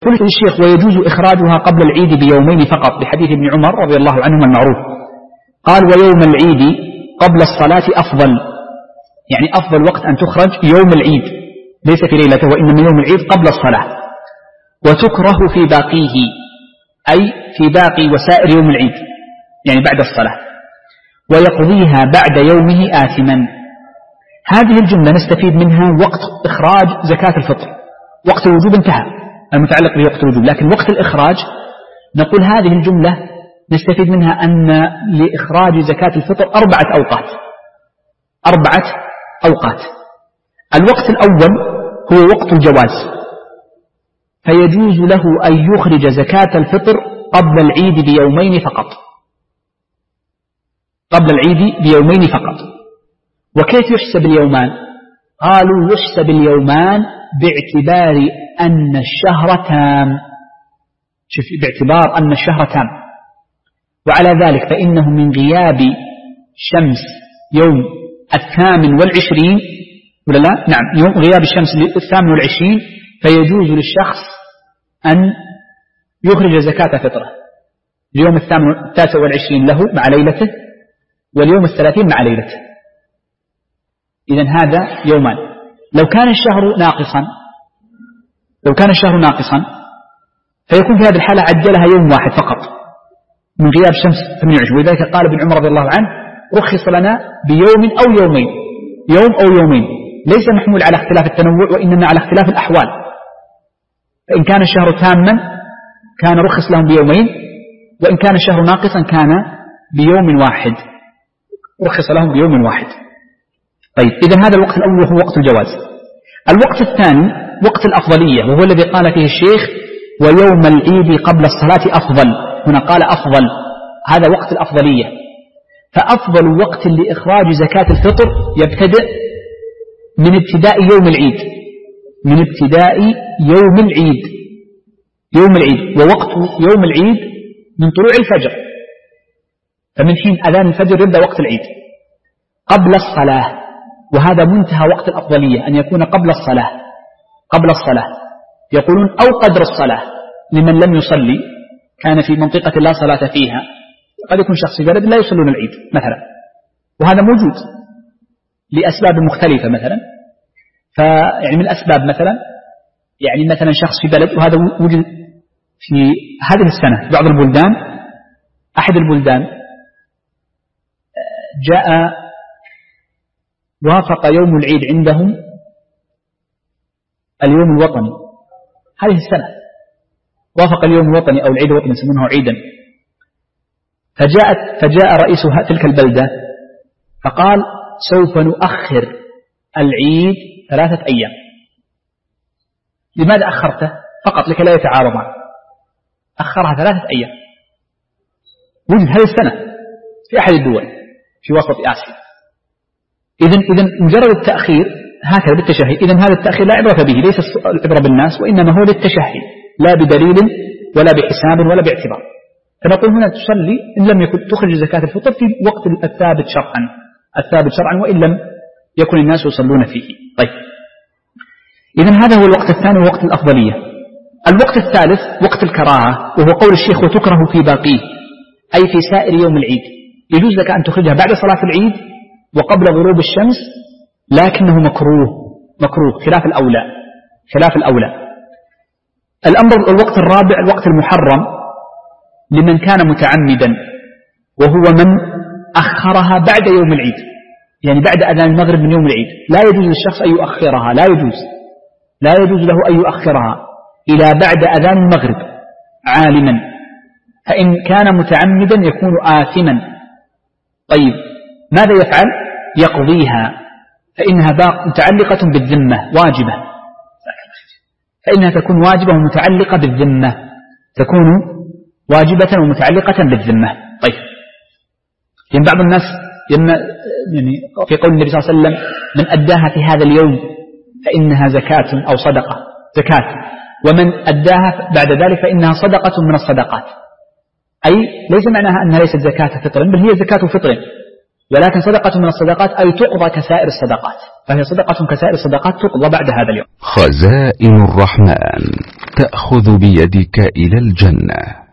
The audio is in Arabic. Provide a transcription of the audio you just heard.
قلت للشيخ: ويجوز إخراجها قبل العيد بيومين فقط لحديث ابن عمر رضي الله عنهما المعروف. قال: ويوم العيد قبل الصلاة أفضل، يعني أفضل وقت أن تخرج يوم العيد، ليس في ليلته، وإنما يوم العيد قبل الصلاة. وتكره في باقيه، أي في باقي وسائر يوم العيد، يعني بعد الصلاة. ويقضيها بعد يومه آثما. هذه الجملة نستفيد منها وقت إخراج زكاة الفطر. وقت الوجوب انتهى، المتعلق بوقت الوجوب، لكن وقت الإخراج نقول هذه الجملة نستفيد منها أن لإخراج زكاة الفطر 4 أوقات. 4 أوقات. الوقت الأول هو وقت الجواز، فيجوز له أن يخرج زكاة الفطر قبل العيد بيومين فقط. قبل العيد بيومين فقط. وكيف يحسب اليومان؟ قالوا: يحسب اليومان باعتبار أن الشهر تام. شوف، باعتبار أن الشهر تام. وعلى ذلك فإنه من غياب شمس يوم 28، ولا لا؟ نعم، يوم غياب الشمس 28 فيجوز للشخص أن يخرج زكاة فطره اليوم 29 له مع ليلته، واليوم 30 مع ليلته. إذن هذا يومان. لو كان الشهر ناقصا فيكون في هذه الحالة عجلها يوم واحد فقط من غياب شمس 28. ولذلك قال ابن عمر رضي الله عنه: رخص لنا بيوم أو يومين، يوم أو يومين، ليس محمول على اختلاف التنوع، وإنما على اختلاف الأحوال. فإن كان الشهر تاما كان رخص لهم بيومين، وإن كان الشهر ناقصا كان بيوم واحد، رخص لهم بيوم واحد. طيب، إذن هذا الوقت الأول هو وقت الجواز. الوقت الثاني وقت الأفضلية، وهو الذي قال فيه الشيخ: ويوم العيد قبل الصلاة أفضل. هنا قال أفضل، هذا وقت الأفضلية. فأفضل وقت لإخراج زكاة الفطر يبتدئ من ابتداء يوم العيد، من ابتداء يوم العيد، يوم العيد. ووقت يوم العيد من طلوع الفجر، فمن حين أذان الفجر يبدأ وقت العيد قبل الصلاة. وهذا منتهى وقت الأفضلية، أن يكون قبل الصلاة. قبل الصلاة يقولون أو قدر الصلاة لمن لم يصلي، كان في منطقة لا صلاة فيها، قد يكون شخص في بلد لا يصلون العيد مثلا، وهذا موجود لأسباب مختلفة مثلا. فيعني من الأسباب مثلا شخص في بلد، وهذا وجد في هذه السنة في بعض البلدان. أحد البلدان جاء وافق يوم العيد عندهم اليوم الوطني، هذه السنة وافق اليوم الوطني أو العيد الوطني يسمونه عيدا. فجاء رئيس تلك البلدة فقال: سوف نؤخر العيد 3 أيام. لماذا أخرته؟ فقط لكي لا يتعارضان، أخرها 3 أيام. وجد هذه السنة في أحد الدول في وسط آسيا. إذن مجرد التأخير هكذا بالتشهي، إذن هذا التأخير لا عبرة به، ليس العبرة بالناس، وإنما هو للتشهي، لا بدليل ولا بحساب ولا باعتبار. فنقول هنا تصلي إن لم يكن تخرج زكاة الفطر في وقت الثابت شرعا، وإن لم يكن الناس يصلون فيه. طيب، إذن هذا هو الوقت الثاني ووقت الأفضلية. الوقت الثالث وقت الكراهة، وهو قول الشيخ: وتكره في باقيه، أي في سائر يوم العيد. يجوز لك أن تخرجها بعد صلاة العيد وقبل غروب الشمس، لكنه مكروه خلاف الأولى. الوقت الرابع الوقت المحرم لمن كان متعمدا، وهو من أخرها بعد يوم العيد، يعني بعد أذان المغرب من يوم العيد. لا يجوز للشخص أن يؤخرها، لا يجوز له أن يؤخرها إلى بعد أذان المغرب عالما، فإن كان متعمدا يكون آثما. طيب، ماذا يفعل؟ يقضيها، فإنها متعلقة بالذمة واجبة، فإنها تكون واجبة ومتعلقة بالذمة، تكون واجبة ومتعلقة بالذمة. طيب، يعني بعض الناس يعني في قول النبي صلى الله عليه وسلم: من أداها في هذا اليوم فإنها زكاة أو صدقة، زكاة، ومن أداها بعد ذلك فإنها صدقة من الصدقات. أي ليس معناها أنها ليست زكاة فطر، بل هي زكاة فطر، ولكن صدقة من الصدقات أي تقضى كسائر الصدقات، فهي صدقة كسائر الصدقات تقضى بعد هذا اليوم. خزائن الرحمن تأخذ بيدك إلى الجنة.